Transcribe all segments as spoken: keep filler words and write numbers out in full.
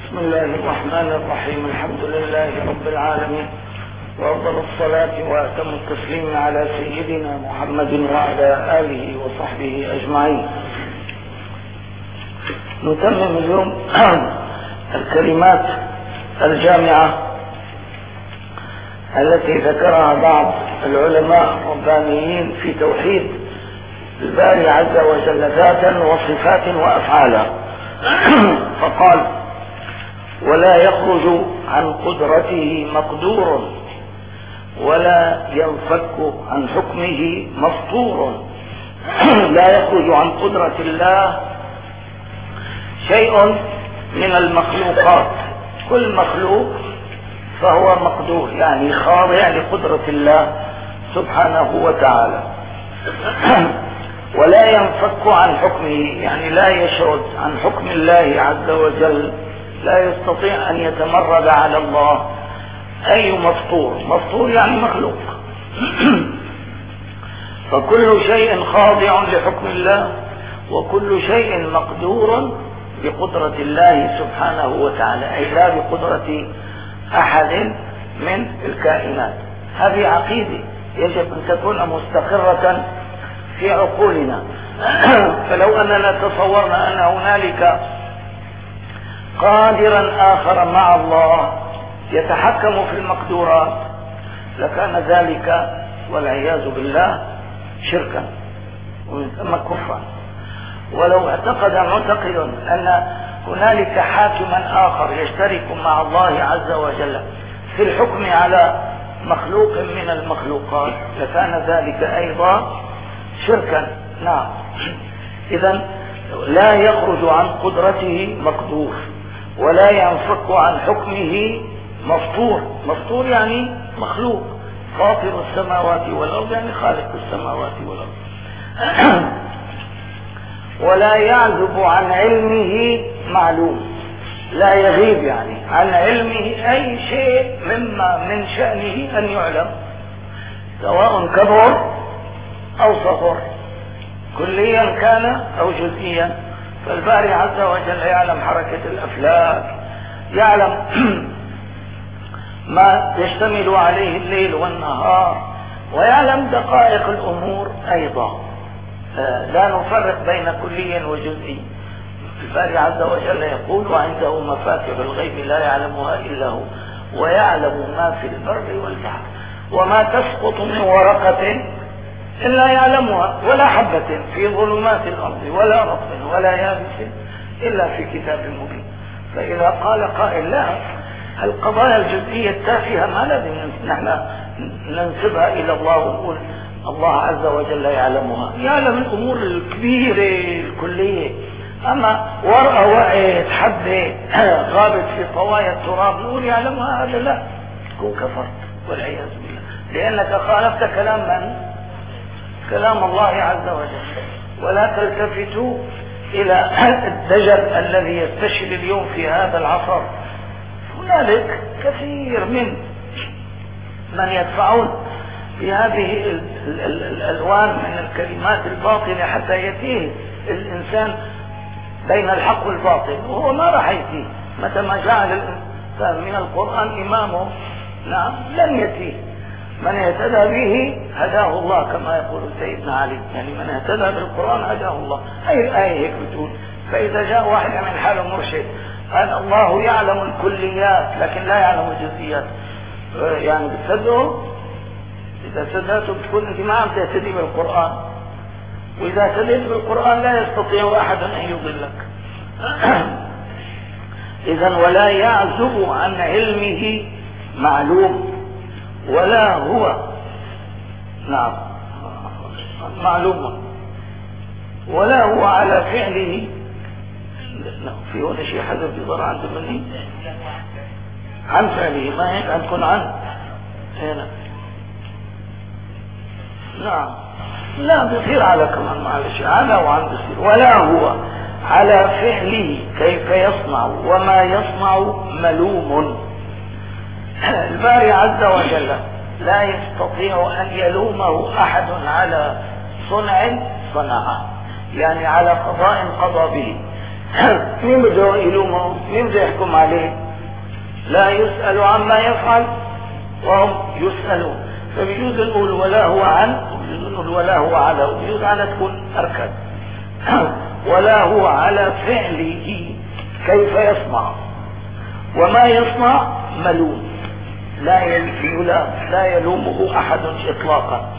بسم الله الرحمن الرحيم. الحمد لله رب العالمين، وأفضل الصلاة وأتم التسليم على سيدنا محمد وعلى آله وصحبه أجمعين. نتمم اليوم الكلمات الجامعة التي ذكرها بعض العلماء الربانيين في توحيد الباري عز وجل ذاتا وصفات وأفعالا. فقال: ولا يخرج عن قدرته مقدور، ولا ينفك عن حكمه مسطور. لا يخرج عن قدرة الله شيء من المخلوقات، كل مخلوق فهو مقدور، يعني خاضع لقدرة الله سبحانه وتعالى. ولا ينفك عن حكمه، يعني لا يشرد عن حكم الله عز وجل، لا يستطيع أن يتمرد على الله أي مفطور. مفطور يعني مخلوق. فكل شيء خاضع لحكم الله، وكل شيء مقدور بقدرة الله سبحانه وتعالى، أي لا بقدرة أحد من الكائنات. هذه عقيدة يجب أن تكون مستقرة في عقولنا. فلو أننا تصورنا أن هنالك قادرا آخر مع الله يتحكم في المقدورات لكان ذلك والعياذ بالله شركا ومن ثم كفرا. ولو اعتقد معتقد أن هنالك حاكما آخر يشترك مع الله عز وجل في الحكم على مخلوق من المخلوقات لكان ذلك أيضا شركا. نعم. إذن لا يخرج عن قدرته مقدور، ولا ينفك عن حكمه مفطور. مفطور يعني مخلوق، فاطر السماوات والأرض يعني خالق السماوات والأرض. ولا يعزب عن علمه معلوم، لا يغيب يعني عن علمه أي شيء مما من شأنه أن يعلم، سواء كبر أو صغر، كليا كان أو جزئيا. فالباري عز وجل يعلم حركة الأفلاك، يعلم ما يشتمل عليه الليل والنهار، ويعلم دقائق الأمور أيضا. لا نفرق بين كلي وجزئي. الباري عز وجل يقول: وعنده مفاتح الغيب لا يعلمها إلا هو، ويعلم ما في البر والبحر، وما تسقط من ورقة إلا يعلمها، ولا حبة في ظلمات الأرض ولا رطب ولا يابس إلا في كتاب مبين. فإذا قال قائل: لا، القضايا الجزئية التافهة ما لازم نحن ننسبها إلى الله ونقول الله عز وجل يعلمها، يعلم الأمور الكبيرة الكلية. أما ورقة وقعت، حبة غابت في طوايا التراب نقول يعلمها، هذا لا، تكون كفرت والعياذ بالله، لأنك خالفت كلام من؟ كلام الله عز وجل. ولا تلتفتوا إلى الدجل الذي يستشهد اليوم في هذا العصر. هنالك كثير من من يدفعون بهذه ال ال ال الألوان من الكلمات الباطلة حتى يتيه الإنسان بين الحق والباطل، وهو ما راح يتيه متى ما جعل الإنسان من القرآن إمامه. نعم، لن يتيه. من اهتدى به هداه الله كما يقول سيدنا علي، يعني من اهتدى بالقرآن هداه الله. هاي الآية هيك بتقول. فإذا جاء واحد من حاله مرشد قال الله يعلم الكليات لكن لا يعلم الجزئيات، يعني بتصدقوا؟ إذا صدقتوا بتكون أنت ما عم تهتدي بالقرآن، وإذا اهتديت بالقرآن لا يستطيع أحد أن يضلك. إذن ولا يعزب عن علمه معلوم، ولا هو نعم معلوم، ولا هو على فعله. في هنا شيء حدث يظهر عند مني عن فعله، ما هيك عندكم عن هنا. نعم، لا بيصير على كمان معلش، على وعن بيصير. ولا هو على فعله كيف يصنع وما يصنع ملوم. الباري عز وجل لا يستطيع أن يلومه أحد على صنع صنعه، يعني على قضاء قضى به. مين بده يلومه؟ مين بده يحكم عليه؟ لا يسأل عما يفعل وهم يسألون. فبيجوز نقول ولا هو عن، وبيجوز نقول ولا هو على، وبيجوز على تكون أركب. ولا هو على فعله كيف يصنع، وما يصنع ملوم لا يلام لا يلومه أحد إطلاقا.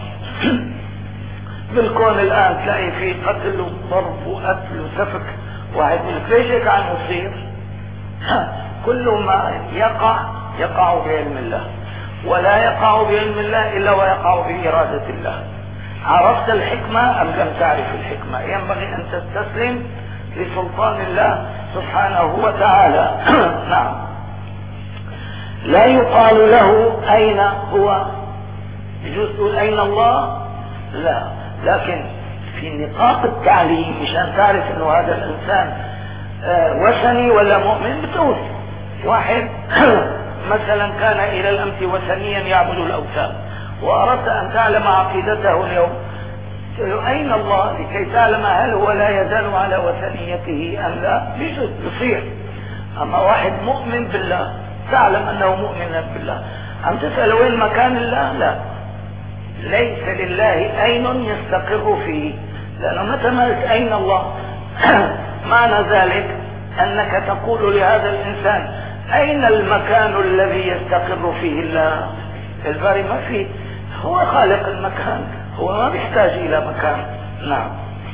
بالكون الآن تلاقي فيه قتل وضرب وقتل وسفك، واحد يقول لك ليش هيك عم يصير؟ كل ما يقع يقع بعلم الله، ولا يقع بعلم الله إلا ويقع بإرادة الله. عرفت الحكمة أم لم تعرف الحكمة؟ ينبغي أن تستسلم لسلطان الله سبحانه وتعالى. نعم. لا يقال له أين هو، يجوز تقول أين الله؟ لا، لكن في نقاط التعليم مشان تعرف أنه هذا الإنسان وثني ولا مؤمن بتقول واحد مثلا كان إلى الأمس وثنيا يعبد الأوثان، وأردت أن تعلم عقيدته اليوم، أين الله لكي تعلم هل هو لا يزال على وثنيته أم لا؟ بيجوز يصير. أما واحد مؤمن بالله تعلم أنه مؤمن بالله، عم تسأل وين مكان الله؟ لا، ليس لله أين يستقر فيه، لأنه متى ما قلت أين الله معنى ذلك أنك تقول لهذا الإنسان أين المكان الذي يستقر فيه الله؟ الباري ما فيه، هو خالق المكان، هو ما بيحتاج إلى مكان. نعم.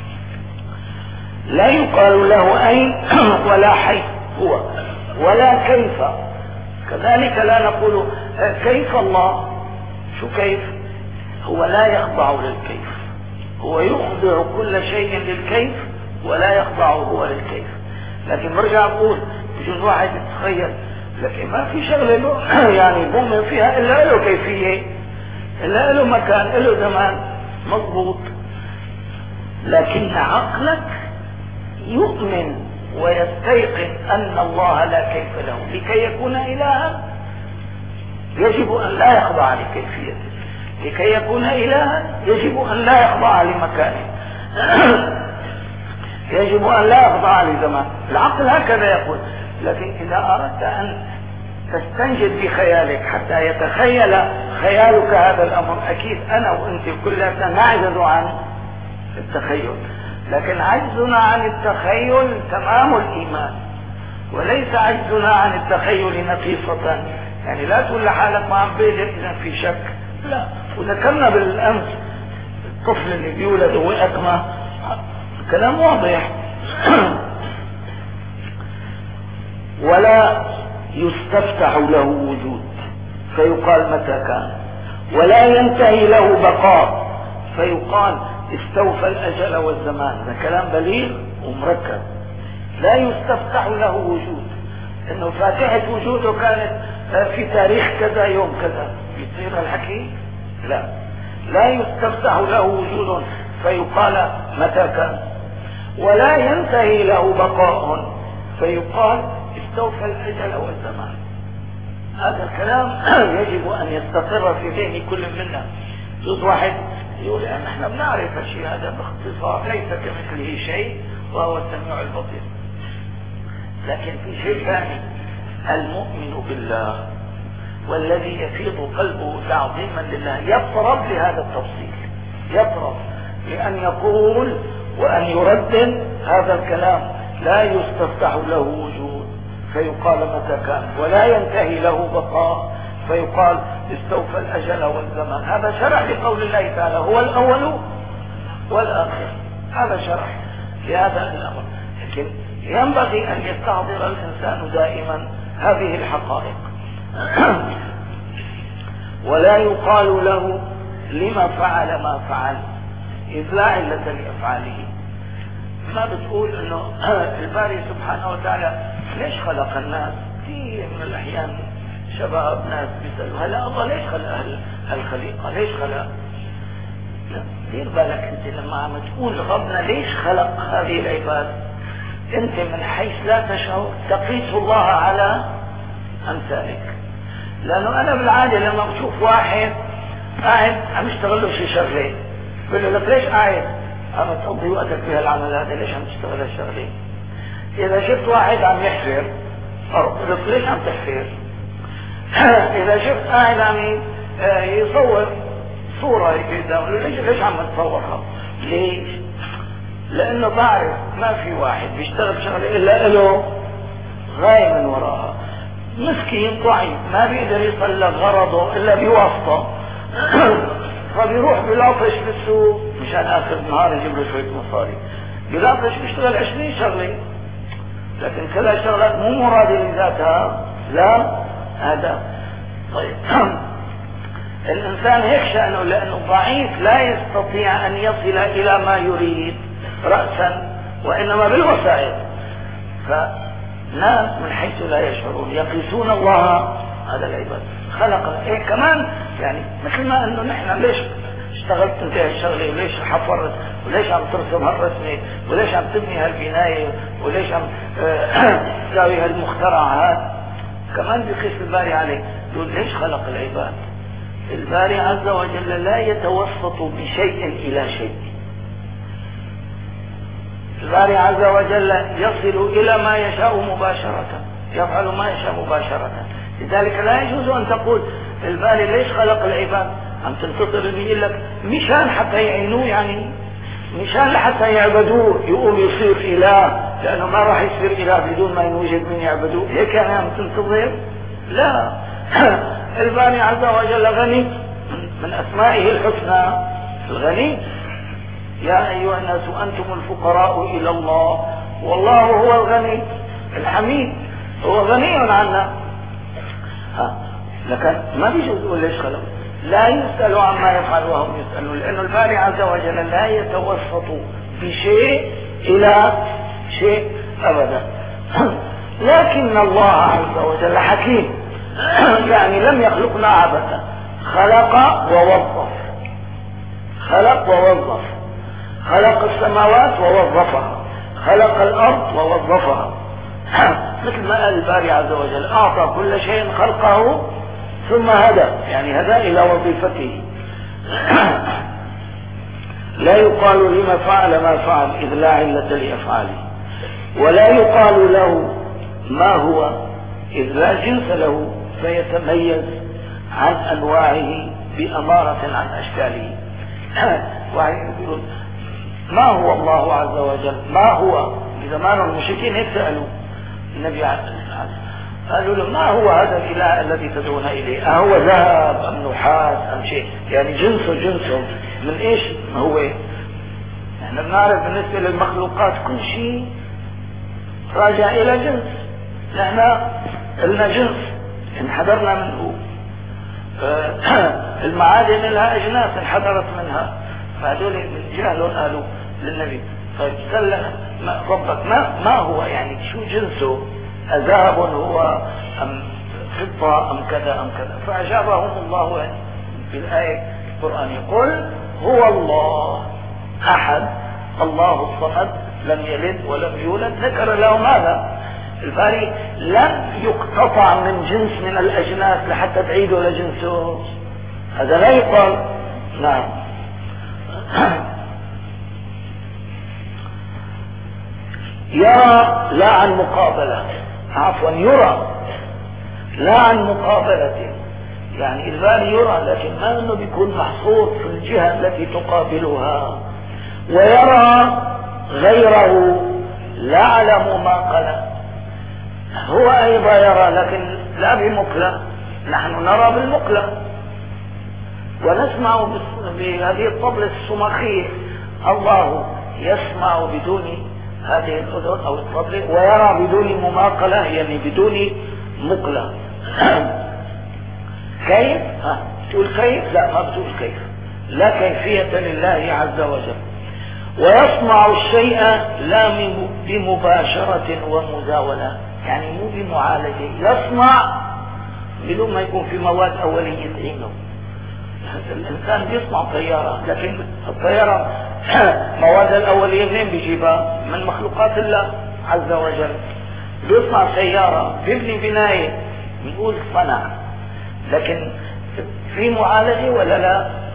لا يقال له أين ولا حيث هو ولا كيف، كذلك لا نقول كيف الله، شو كيف؟ هو لا يخضع للكيف، هو يخضع كل شيء للكيف ولا يخضع هو للكيف. لكن برجع بقول بجوز واحد يتخيل لكن ما في شغلة له يعني بؤمن فيها إلا له كيفية، إلا له مكان، له زمان، مضبوط. لكن عقلك يؤمن ويستيقن أن الله لا كيف له، لكي يكون إلها يجب أن لا يخضع لكيفيته، لكي يكون إلها يجب أن لا يخضع لمكانه، يجب أن لا يخضع لزمان. العقل هكذا يقول. لكن إذا أردت أن تستنجد بخيالك حتى يتخيل خيالك هذا الأمر، أكيد أنا وأنت كلنا نعجز عن التخيل، لكن عجزنا عن التخيل تمام الإيمان، وليس عجزنا عن التخيل نقيصة. يعني لا تقول لحالك ما عم بيجر إذا في شك، لا. وذكرنا بالأمس الطفل اللي بيولد وأكمه، كلام واضح. ولا يستفتح له وجود فيقال متى كان، ولا ينتهي له بقاء فيقال استوفى الأجل والزمان. هذا كلام بليغ ومركب. لا يستفتح له وجود، انه فاتحة وجوده كانت في تاريخ كذا يوم كذا، يصير الحكي؟ لا. لا يستفتح له وجود فيقال متى كان، ولا ينتهي له بقاء فيقال استوفى الأجل والزمان. هذا الكلام يجب أن يستقر في ذهن كل منا. جزء واحد يقول يعني نحن بنعرف الشيء هذا باختصار، ليس كمثله شيء وهو السميع البصير. لكن في شيء ثاني، المؤمن بالله والذي يفيض قلبه تعظيما لله يطرب لهذا التفصيل، يطرب لأن يقول وأن يردد هذا الكلام. لا يستفتح له وجود فيقال متى كان، ولا ينتهي له بقاء فيقال استوفى الأجل والزمان. هذا شرح لقول الله تعالى هو الأول والآخر، هذا شرح لهذا الأمر. لكن ينبغي أن يستحضر الإنسان دائما هذه الحقائق. ولا يقال له لما فعل ما فعل، إذ لا علة لأفعاله. ما بتقول انه الباري سبحانه وتعالى ليش خلق الناس؟ كثير من الاحيان شباب ناس بيسالوا هلا الله ليش خلق هالخليقه؟ ليش خلق؟ لا، دير بالك انت لما عم تقول ربنا ليش خلق هذه العباد، انت من حيث لا تشعر تقيس الله على امثالك. لانه انا بالعاده لما بشوف واحد قاعد عم يشتغل له شي شغله بقول له لك ليش قاعد؟ عم تقضي وقتك بهالعمل هذا، ليش عم تشتغل هالشغله؟ اذا شفت واحد عم يحفر ارض ليش عم تحفر؟ اذا شفت قاعد عم يصور صورة هيك قدامه ليش ليش عم تصورها؟ ليش؟ لانه بعرف ما في واحد بيشتغل شغله الا له غاية من وراها. مسكين ضعيف ما بيقدر يصل لغرضه الا بواسطة فبيروح بلاطش بالسوق مشان اخر النهار يجيب له شوية مصاري، بلاطش بيشتغل عشرين شغلة لكن كلها شغلات مو مرادة لذاتها. لا هذا طيب الانسان هيك شأنه لانه ضعيف لا يستطيع ان يصل الى ما يريد رأسا وانما بالوسائل. فناس من حيث لا يشعرون يقيسون الله هذا العباد خلق إيه كمان يعني مثل ما انه نحن ليش اشتغلت انت هالشغله وليش حفرت وليش عم ترسم هالرسمه وليش عم تبني هالبنايه وليش عم تساوي هالمخترع هذا، كمان بقيس الباري عليك يقول ليش خلق العباد. الباري عز وجل لا يتوسط بشيء الى شيء، الباري عز وجل يصل الى ما يشاء مباشرة، يفعل ما يشاء مباشرة. لذلك لا يجوز ان تقول الباري ليش خلق العباد، عم تنتظر انه يقول لك مشان حتى يعينوه، يعني مشان لحتى يعبدوه يقوم يصير اله، لانه ما راح يصير اله بدون ما يوجد من يعبدوه، هيك يعني عم تنتظر؟ لا الباري عز وجل غني من اسمائه الحسنى الغني. يا ايها الناس انتم الفقراء الى الله والله هو الغني الحميد، هو غني عنا. ها لكن ما بيجوز يقول ليش خلق، لا يسأل عما يفعل وهم يسألون، لأنه الباري عز وجل لا يتوسط بشيء إلى شيء أبدا. لكن الله عز وجل حكيم يعني لم يخلقنا عبثا، خلق ووظف، خلق ووظف، خلق السماوات ووظفها، خلق الأرض ووظفها مثل ما قال الباري عز وجل أعطى كل شيء خلقه ثم هدى، يعني هدى إلى وظيفته. لا يقال لما فعل ما فعل إذ لا علة لأفعاله، ولا يقال له ما هو إذ لا جنس له فيتميز عن أنواعه بأمارة عن أشكاله. ويقول ما هو الله عز وجل، ما هو بزمان المشركين هيك سألوا النبي عليه الصلاة والسلام، قالوا له ما هو هذا الإله الذي تدعون إليه، أهو ذهب أم نحاس أم شيء، يعني جنسه جنسه من إيش هو. احنا بنعرف بالنسبة للمخلوقات كل شيء راجع إلى جنس، نحن لنا جنس انحدرنا منه. المعادن لها أجناس انحدرت منها، فهذول من جهلهم قالوا للنبي طيب سألنا ربك ما, ما هو يعني شو جنسه، أذهب هو أم فضة أم كذا أم كذا، فأجابهم الله بالآية القرآن يقول هو الله أحد الله الصمد لم يلد ولم يولد، ذكر لهم هذا. الباري لم يقتطع من جنس من الأجناس لحتى تعيده لجنسه، هذا لا يقال. نعم يرى لا عن مقابلة، عفوا يرى لا عن مقابلة، يعني الباري يرى لكن ما انه بيكون محصور في الجهة التي تقابلها. ويرى غيره لا يعلم ما قال، هو ايضا يرى لكن لا بمقلة، نحن نرى بالمقلة ونسمع بهذه الطبلة الصماخية، الله يسمع بدون هذه الأذن أو الطبلة ويرى بدون مماقلة يعني بدون مقلة. كيف؟ ها تقول كيف؟ لا ما بتقول كيف، لا كيفية لله عز وجل. ويصنع الشيء لا بمباشرة ومزاولة، يعني مو بمعالجة، يصنع بدون ما يكون في مواد أولية تعينه. الإنسان بيصنع طيارة لكن الطيارة مواد الأولية منين بيجيبها؟ من مخلوقات الله عز وجل. بيصنع سيارة، بيبني بناية، بنقول صنع، لكن في معالجة ولا لا؟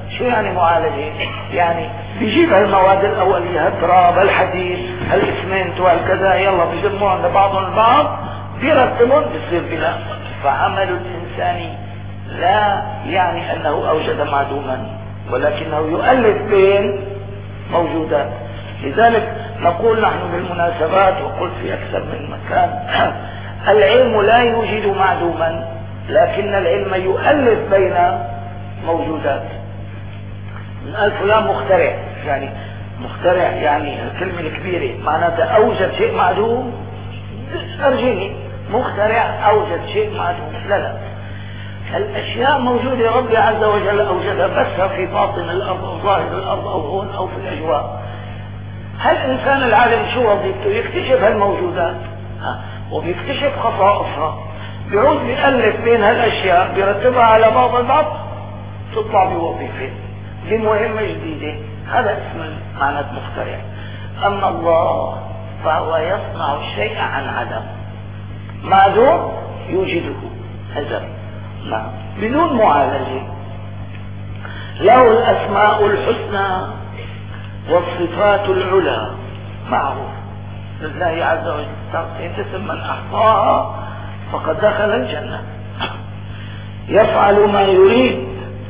شو يعني معالجة؟ يعني بيجيب هالمواد الأولية، هالتراب، هالحديد، هالإسمنت وهالكذا، يلا بيجمعهم لبعضهم البعض بيرتبهم بيصير بناء. فعمل الإنسان لا يعني أنه أوجد معدوما، ولكنه يؤلف بين موجودات. لذلك نقول نحن بالمناسبات، وقلت في أكثر من مكان، العلم لا يوجد معدوما، لكن العلم يؤلف بين موجودات. من قال فلان مخترع، يعني مخترع يعني الكلمة الكبيرة معناتها أوجد شيء معدوم. أرجيني مخترع أوجد شيء معدوم، لا لا، الأشياء موجودة، ربي عز وجل أوجدها بس في باطن الأرض أو ظاهر الأرض أو هون أو في الأجواء. هل الإنسان العالم شو وظيفته؟ يكتشف هالموجودات وبيكتشف خصائصها، بيعود بيألف بين هالأشياء بيرتبها على بعض البعض، تطلع بوظيفة بمهمة جديدة. هذا اسم معنى مخترع. أما الله فهو يصنع الشيء عن عدم، معدوم يوجده هذا نعم بدون معالجة. له الأسماء الحسنى والصفات العلى، معروف لله عز وجل، اسم من أحصاها فقد دخل الجنة. يفعل ما يريد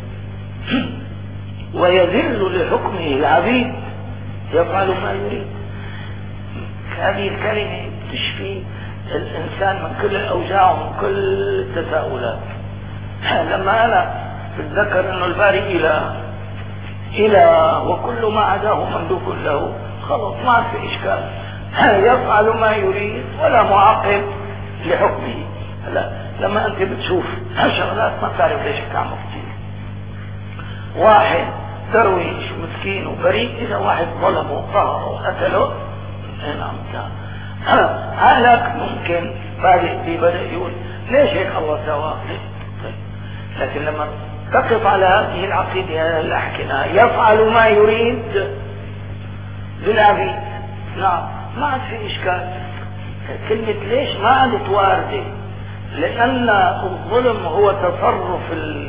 ويذل لحكمه العبيد. يفعل ما يريد، هذه الكلمة تشفي الإنسان من كل الأوجاع ومن كل التساؤلات. لما أنا بتذكر أنه الباري إله إله وكل ما عداه مملوك له، خلص ما في إشكال. يفعل ما يريد ولا معقب لحكمه. لا، لما أنت بتشوف شغلات ما تعرف ليش بتعمل كتير. واحد درويش مسكين وبريء، إذا واحد ظلمه وقهره وقتله نعم هلك، ممكن بادئ بدأ يقول ليش هيك الله سواه. لكن لما تقف على هذه العقيدة اللي حكيناها، يفعل ما يريد بالعبيد، نعم ما عاد في إشكال. كلمة ليش ما عادت واردة، لأن الظلم هو تصرف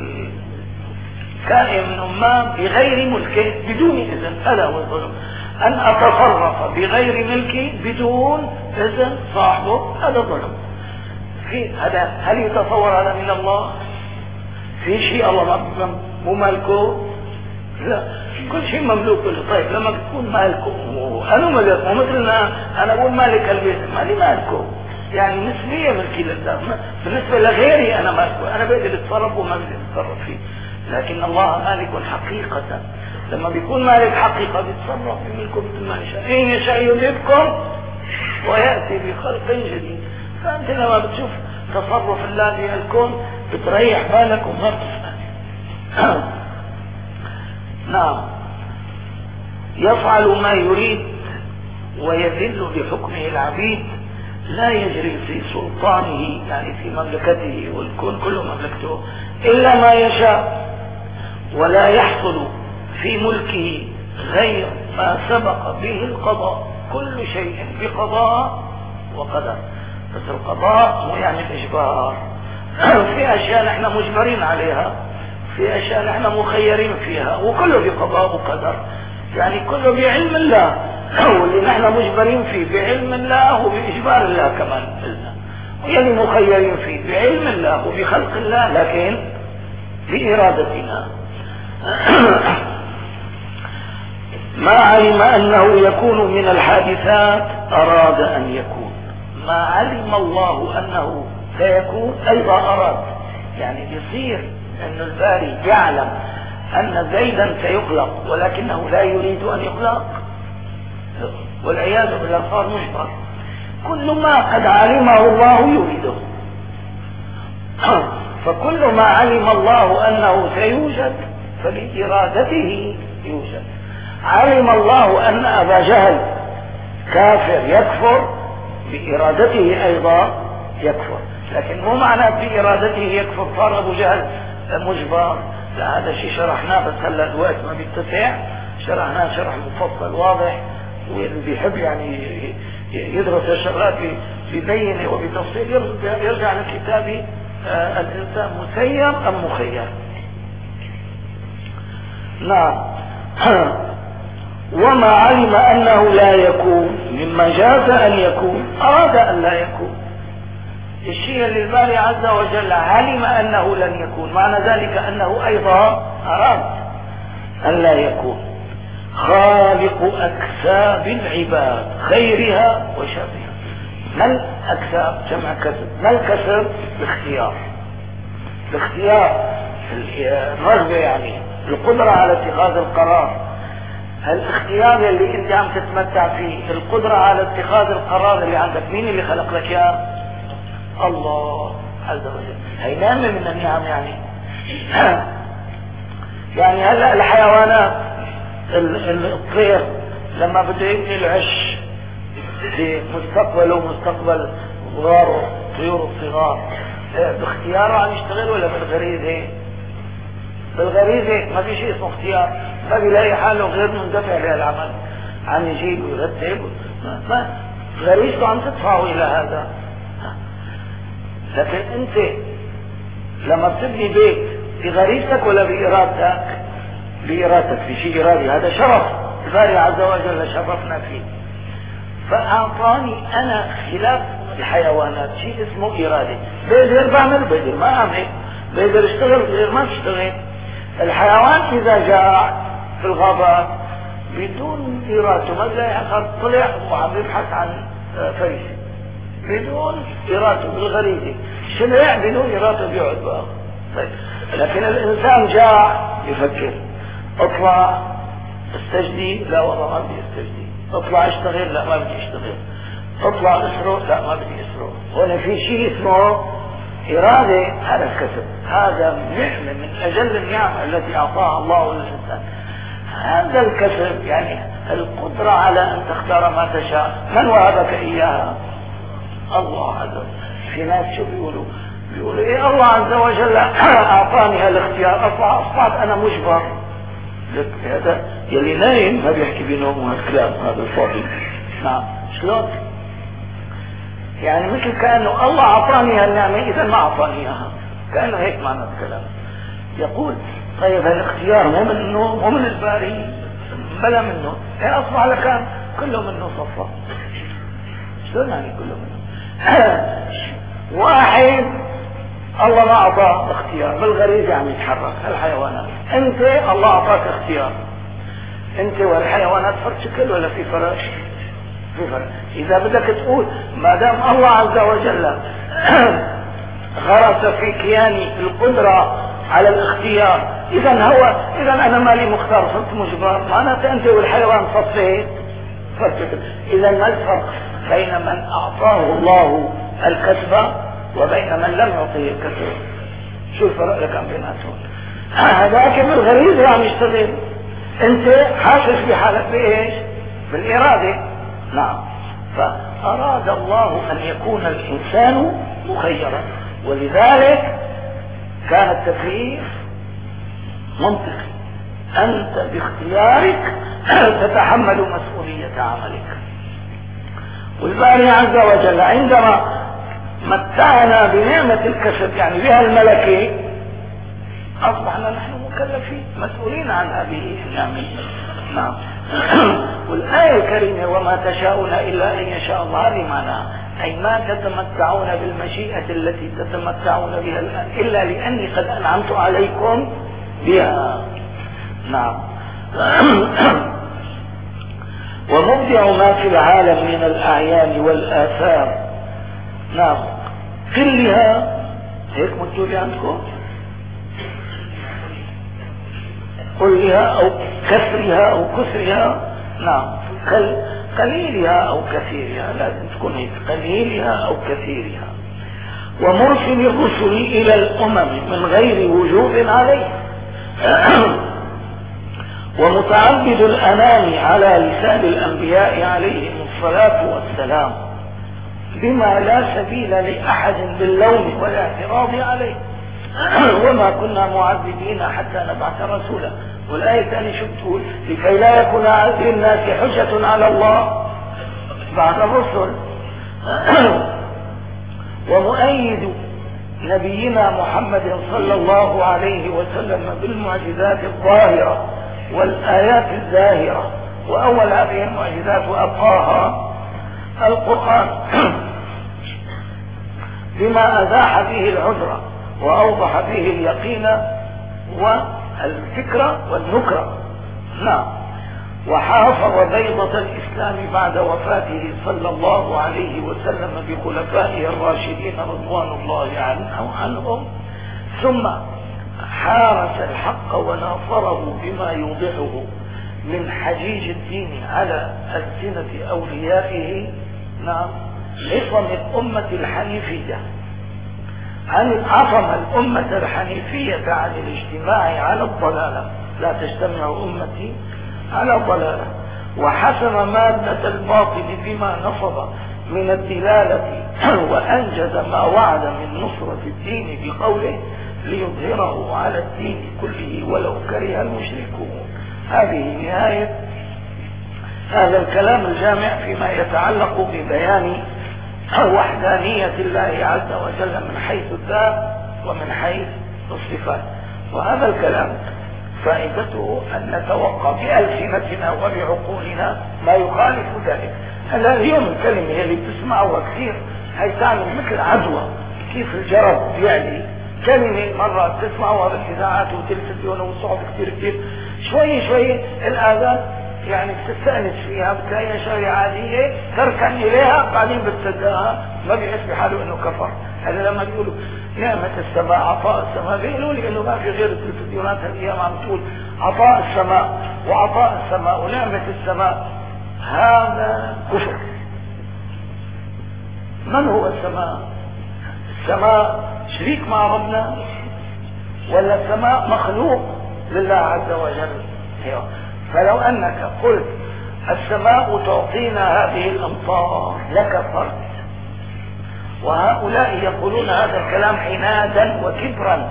الكائن ما بغير ملكه بدون إذن. هذا هو الظلم، أن أتصرف بغير ملكي بدون إذن صاحبه، هذا ظلم. في هذا هل يتصور هذا من الله؟ في شيء الله مو مالكه؟ لا، كل شيء مملوك له. طيب لما تكون مالكه أنا ملك، ومثلنا أنا أقول مالك البيت مالي مالكه، يعني نسبية ملكي لله، بالنسبة لغيري أنا مالكه، أنا بقدر أتصرف وما بقدر أتصرف فيه. لكن الله مالك حقيقة، لما بيكون مالك حقيقة بيتصرف في ملكه مثل ما يشاء، إن يشاء يذهبكم ويأتي بخلق جديد. فأنت لما بتشوف تصرف الله في الكون بتريح بالك وما بتسأل. نعم، يفعل ما يريد ويذل بحكمه العبيد، لا يجري في سلطانه يعني في مملكته والكون كله مملكته إلا ما يشاء، ولا يحصل في ملكه غير ما سبق به القضاء. كل شيء بقضاء وقدر، بس القضاء مو يعني الإجبار. في أشياء نحن مجبرين عليها، في أشياء نحن مخيرين فيها، وكله بقضاء وقدر، يعني كله بعلم الله. واللي نحن مجبرين فيه بعلم الله وبإجبار الله كمان، واللي مخيرين فيه بعلم الله وبخلق الله، لكن بإرادتنا. ما علم أنه يكون من الحادثات أراد أن يكون، ما علم الله أنه سيكون أيضا أراد، يعني يصير أن الباري يعلم أن زيدا سيخلق ولكنه لا يريد أن يخلق، والعياذ بالله صار مجبر. كل ما قد علمه الله يريده، فكل ما علم الله أنه سيوجد فبإرادته يوجد. علم الله أن أبا جهل كافر يكفر، بإرادته أيضا يكفر، لكن مو معنى بإرادته يكفر صار أبو جهل مجبر. لا، هذا شيء شرحناه بس هلا الوقت ما بيتسع، شرحناه شرح مفصل واضح، واللي بيحب يعني يدرس الشغلات ببينه وبتفصيل يرجع لكتابي الإنسان مسير أم مخير. نعم. وما علم أنه لا يكون مما جاز أن يكون أراد أن لا يكون. الشيء اللي الباري عز وجل علم أنه لن يكون معنى ذلك أنه أيضا أراد أن لا يكون. خالق أكساب العباد خيرها وشرها. ما الأكساب؟ جمع كسب. ما الكسب؟ الاختيار. الاختيار الرغبة، يعني القدرة على اتخاذ القرار. الاختيار اللي انت عم تتمتع فيه، القدرة على اتخاذ القرار اللي عندك، مين اللي خلق لك اياه؟ الله عز وجل. هي نعمة من النعم يعني. يعني هلا الحيوانات، الطير لما بده يبني العش في مستقبله ومستقبل صغاره، طيور الصغار، باختياره عم يشتغل ولا بالغريزة؟ بالغريزة. ما في شيء اسمه اختيار. ما بيلاقي حاله غير مندفع للعمل، عم يجيب ويرتب، ما غريزته عم تدفعه الى هذا. لكن انت لما بتبني بيت بغريزتك ولا بإرادتك؟ بإرادتك، في شيء إرادي. هذا شرف الباري عز وجل شرفنا فيه. فأعطاني أنا خلاف الحيوانات شيء اسمه إرادة. بقدر بعمل، بقدر ما أعمل، بقدر اشتغل، بقدر ما اشتغل. الحيوان إذا جاء في الغابات بدون إرادته، ما زي طلع وعم يبحث عن فريسة بدون إرادته بالغريزة، شنع بدون إرادته بيقعد بقى. طيب. لكن الإنسان جاء يفكر، اطلع استجدي، لا والله ما بدي استجدي. اطلع اشتغل، لا ما بدي اشتغل. اطلع اسرق، لا ما بدي اسرق. هنا في شيء اسمه إرادة. هذا الكسب، هذا نعمة من أجل النعم التي أعطاها الله للإنسان. هذا الكسب يعني القدرة على أن تختار ما تشاء. من وهبك إياها؟ الله عز وجل. في ناس شو بيقولوا؟ بيقولوا إيه الله عز وجل أعطاني هالاختيار، أصبح أصبحت أنا مجبر. هذا يلي نايم ما بيحكي بينهم هالكلام هذا الفاضي. نعم. شلون؟ يعني مثل كأنه الله أعطاني هالنعمة إذا ما أعطاني إياها، كأنه هيك معنى الكلام. يقول طيب هالاختيار مو منه، مو من الباري، بلا منه. إيه أصبح لكان كله منه صفا. شلون يعني كله منه؟ واحد الله ما أعطاه اختيار، بالغريزة عم يتحرك. الحيوانات أنت الله أعطاك اختيار. أنت والحيوانات فرق شكل ولا في فرق؟ في فرق. إذا بدك تقول ما دام الله عز وجل غرس في كياني القدرة على الاختيار، إذا هو إذا أنا مالي مختار، صرت مجبر، معناته أنت والحيوان صفيت فرق شكل. إذا ما الفرق بين من أعطاه الله الكسب وبين من لم يعطيه الكسب؟ شو الفرق لك بيناتهم؟ هذاك بالغريزة عم يشتغل، انت حاسس بحالك بايش؟ بالإرادة. نعم. فأراد الله أن يكون الإنسان مخيرا، ولذلك كان التكليف منطقي. أنت باختيارك تتحمل مسؤولية عملك. والباري عز وجل عندما متعنا بنعمة الكسب يعني بها الملكة، أصبحنا نحن مكلفين مسؤولين عن هذه النعمة. نعم. والآية الكريمة وما تشاءون إلا أن يشاء الله، هذه معناها أي ما تتمتعون بالمشيئة التي تتمتعون بها الآن إلا لأني قد أنعمت عليكم بها. نعم. ومبدع ما في العالم من الأعيان والآثار. نعم. كلها هيك مكتوب عندكم، كلها أو كسرها أو كسرها. نعم. قليلها أو كثيرها، لازم تكون هيك، قليلها أو كثيرها. ومرسل الرسل إلى الأمم من غير وجوب عليه. ومتعبد الأنام على لسان الأنبياء عليهم الصلاة والسلام بما لا سبيل لأحد باللوم والاعتراض عليه. وما كنا معذبين حتى نبعث رسولا. والآية الثانية شو بتقول؟ لكي لا يكون على الناس حجة على الله بعد الرسل. ومؤيد نبينا محمد صلى الله عليه وسلم بالمعجزات الظاهرة والآيات الزاهرة. وأول هذه المعجزات وأبقاها القرآن بما أزاح به العذر وأوضح به اليقين والفكرة والنكرة. نعم. وحافظ بيضة الإسلام بعد وفاته صلى الله عليه وسلم بخلفائه الراشدين رضوان الله عنهم، ثم حارس الحق وناصره بما يوضحه من حجيج الدين على ألسنة أوليائه. نعم. عصم الأمة الحنيفية عن عصم الأمة الحنيفية عن الاجتماع على الضلالة، لا تجتمع أمتي على ضلالة. وحسم مادة الباطل بما نصب من الدلالة وأنجز ما وعد من نصرة الدين بقوله ليظهره على الدين كله ولو كره المشركون. هذه نهاية هذا الكلام الجامع فيما يتعلق ببيان وحدانية الله عز وجل من حيث الذات ومن حيث الصفات. وهذا الكلام فائدته أن نتوقع بألسنتنا وبعقولنا ما يخالف ذلك. هلا اليوم الكلمة اللي بتسمعوها كثير هي تعمل مثل عدوى، كيف الجرب بيعلي كلمة مرة تسمعوها بالإذاعات والتلفزيون والصحف كثير كثير، شوي شوي الآذان يعني بتستأنس فيها، بتلاقيها شغلة عادية تركن إليها بعدين بتصدقها، ما بيحس بحاله إنه كفر. هلا لما بيقولوا نعمة السماء عطاء السماء، بيقولوا لي إنه ما في غير التلفزيونات هالأيام عم تقول عطاء السماء وعطاء السماء ونعمة السماء. هذا كفر. من هو السماء؟ السماء شريك مع ربنا ولا السماء مخلوق لله عز وجل؟ فلو أنك قلت السماء تعطينا هذه الأمطار لكفرت. وهؤلاء يقولون هذا الكلام عنادا وكبرا،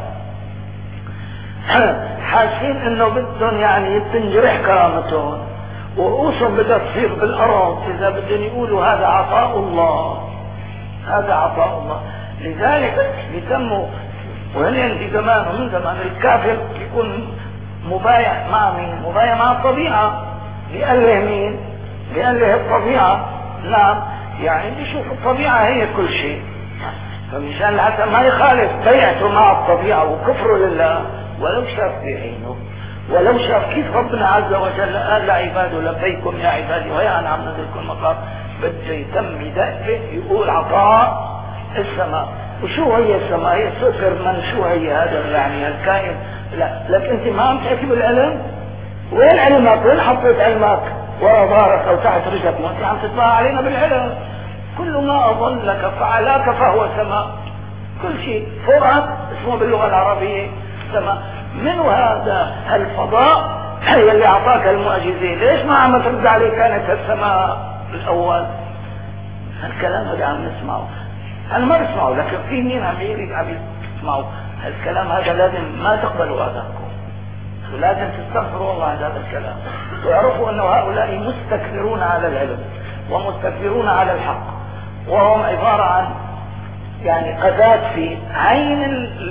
حاسين انه بدهم يعني تنجرح كرامتهم ورؤوسهم بدها تصير بالارض اذا بدهم يقولوا هذا عطاء الله، هذا عطاء الله. لذلك بيسموا وهن في زمان ومن زمان الكافر يكون مبايع مع مين؟ مبايع مع الطبيعة، بيأله مين؟ بيأله الطبيعة. نعم. يعني بيشوف الطبيعة هي كل شيء، فمشان حتى ما يخالف بيعته مع الطبيعة وكفره لله ولو شاف بعينه، ولو شاف كيف ربنا عز وجل قال لعباده لبيكم يا عبادي ويا أنعم نزلكم المقام، بده يتم يدقق يقول عطاء السماء. وشو هي السماء؟ هي صفر من شو هي هذا يعني الكائن؟ لا، لك انت ما عم تحكي بالعلم؟ وين علمك؟ وين حطيت علمك؟ ورا ظهرك او تحت رجلك؟ ما انت عم تطلع علينا بالعلم. كل ما اظن لك فعلاك فهو سماء، كل شيء فوقك اسمه باللغة العربية سماء. من هذا الفضاء هي اللي اعطاك المعجزة، ليش ما عم ترد عليه كانت السماء الاول؟ هالكلام هذا عم نسمعه، انا ما بسمعه لكن في مين عم يريد عم يسمعه هالكلام هذا. لازم ما تقبلوا اذانكم، ولازم تستغفروا الله عن هذا الكلام، ويعرفوا انه هؤلاء مستكبرون على العلم ومستكبرون على الحق، وهم عبارة عن يعني قذات في عين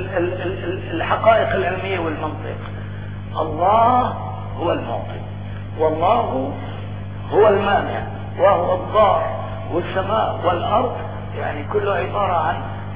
الحقائق العلمية والمنطق. الله هو المعطي والله هو المانع وهو الضار، والسماء والأرض يعني كله عبارة عن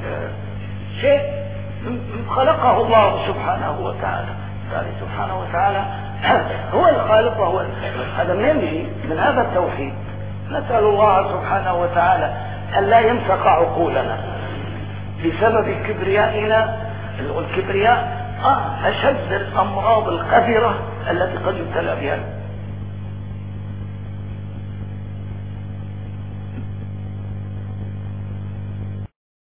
شيء خلقه الله سبحانه وتعالى. قال سبحانه وتعالى هو الخالق وهو الخالق. هذا منين بيجي؟ من هذا التوحيد. نسأل الله سبحانه وتعالى أن لا يمسق عقولنا بسبب كبريائنا. الكبرياء أشد الأمراض القذرة التي قد يبتلى بها